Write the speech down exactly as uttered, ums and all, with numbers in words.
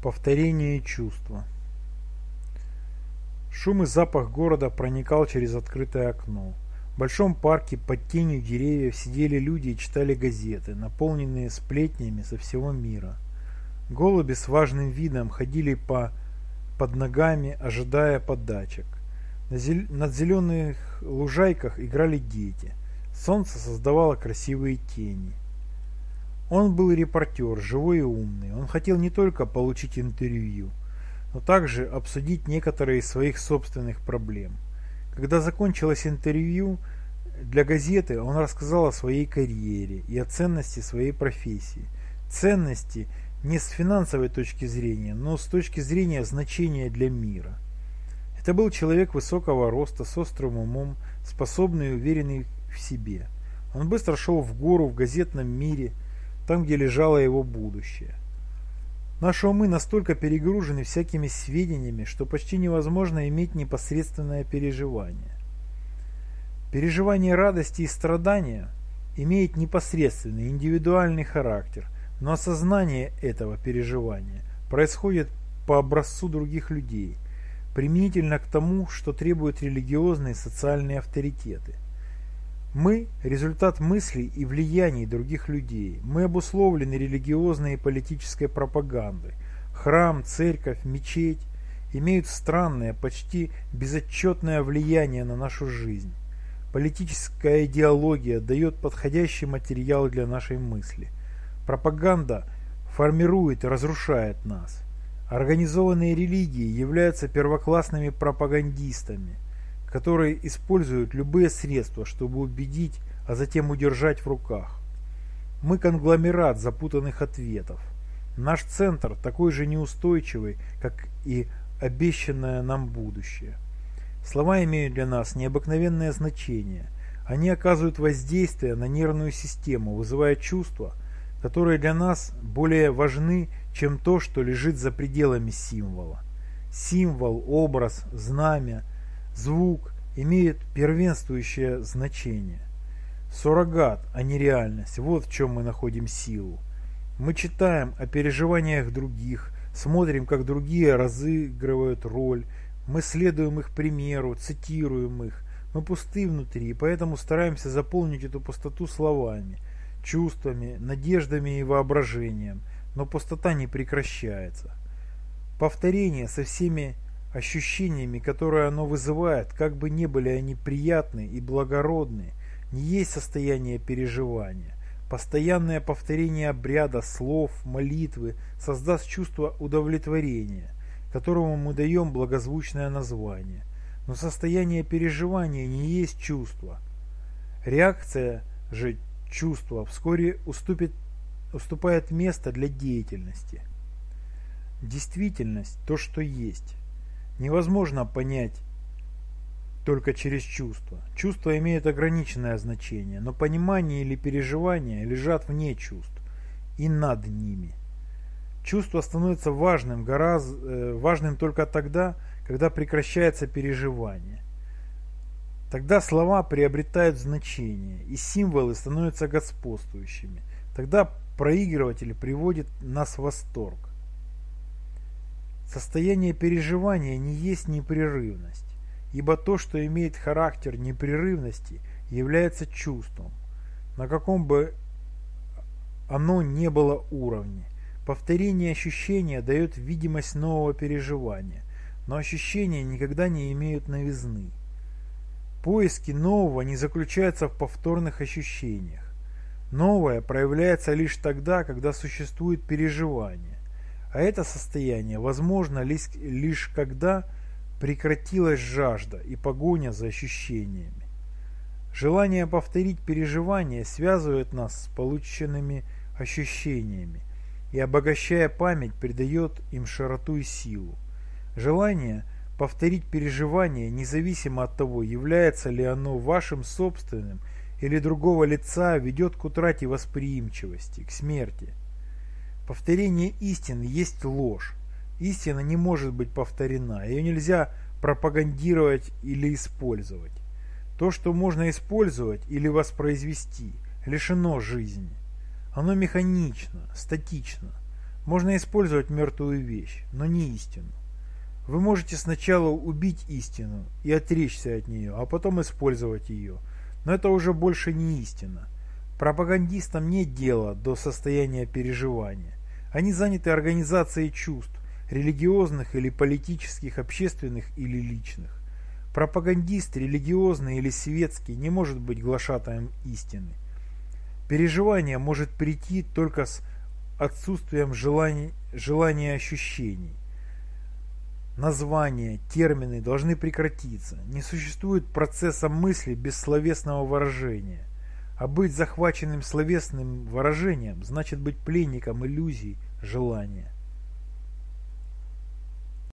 Повторение и чувства. Шум и запах города проникал через открытое окно. В большом парке под тенью деревьев сидели люди и читали газеты, наполненные сплетнями со всего мира. Голуби с важным видом ходили по, под ногами, ожидая подачек. На зел... Над зеленых лужайках играли дети. Солнце создавало красивые тени. Он был репортер, живой и умный. Он хотел не только получить интервью, но также обсудить некоторые из своих собственных проблем. Когда закончилось интервью для газеты, он рассказал о своей карьере и о ценности своей профессии. Ценности не с финансовой точки зрения, но с точки зрения значения для мира. Это был человек высокого роста, с острым умом, способный и уверенный в себе. Он быстро шел в гору в газетном мире, там, где лежало его будущее. Наши умы настолько перегружены всякими сведениями, что почти невозможно иметь непосредственное переживание. Переживание радости и страдания имеет непосредственный, индивидуальный характер, но осознание этого переживания происходит по образцу других людей, применительно к тому, что требуют религиозные и социальные авторитеты. Мы – результат мыслей и влияний других людей. Мы обусловлены религиозной и политической пропагандой. Храм, церковь, мечеть имеют странное, почти безотчетное влияние на нашу жизнь. Политическая идеология дает подходящий материал для нашей мысли. Пропаганда формирует и разрушает нас. Организованные религии являются первоклассными пропагандистами, которые используют любые средства, чтобы убедить, а затем удержать в руках. Мы конгломерат запутанных ответов. Наш центр такой же неустойчивый, как и обещанное нам будущее. Слова имеют для нас необыкновенное значение. Они оказывают воздействие на нервную систему, вызывая чувства, которые для нас более важны, чем то, что лежит за пределами символа. Символ, образ, знамя, звук имеет первенствующее значение. Суррогат, а не реальность. Вот в чем мы находим силу. Мы читаем о переживаниях других, смотрим, как другие разыгрывают роль, мы следуем их примеру, цитируем их. Мы пусты внутри, и поэтому стараемся заполнить эту пустоту словами, чувствами, надеждами и воображением, но пустота не прекращается. Повторение со всеми ощущениями, которые оно вызывает, как бы ни были они приятны и благородны, не есть состояние переживания. Постоянное повторение обряда, слов, молитвы создаст чувство удовлетворения, которому мы даем благозвучное название. Но состояние переживания не есть чувство. Реакция же чувства вскоре уступит, уступает место для деятельности. Действительность – то, что есть. Невозможно понять только через чувства. Чувства имеют ограниченное значение, но понимание или переживание лежат вне чувств и над ними. Чувство становится важным, гораздо, э, важным только тогда, когда прекращается переживание. Тогда слова приобретают значение, и символы становятся господствующими. Тогда проигрыватель приводит нас в восторг. Состояние переживания не есть непрерывность, ибо то, что имеет характер непрерывности, является чувством, на каком бы оно ни было уровне. Повторение ощущения дает видимость нового переживания, но ощущения никогда не имеют новизны. Поиски нового не заключаются в повторных ощущениях. Новое проявляется лишь тогда, когда существует переживание. А это состояние возможно лишь, лишь когда прекратилась жажда и погоня за ощущениями. Желание повторить переживание связывает нас с полученными ощущениями и, обогащая память, придает им широту и силу. Желание повторить переживание, независимо от того, является ли оно вашим собственным или другого лица, ведет к утрате восприимчивости, к смерти. Повторение истины есть ложь. Истина не может быть повторена, ее нельзя пропагандировать или использовать. То, что можно использовать или воспроизвести, лишено жизни. Оно механично, статично. Можно использовать мертвую вещь, но не истину. Вы можете сначала убить истину и отречься от нее, а потом использовать ее. Но это уже больше не истина. Пропагандистам нет дела до состояния переживания. Они заняты организацией чувств, религиозных или политических, общественных или личных. Пропагандист, религиозный или светский, не может быть глашатаем истины. Переживание может прийти только с отсутствием желаний, желания ощущений. Названия, термины должны прекратиться. Не существует процесса мысли без словесного выражения. А быть захваченным словесным выражением значит быть пленником иллюзий, желания.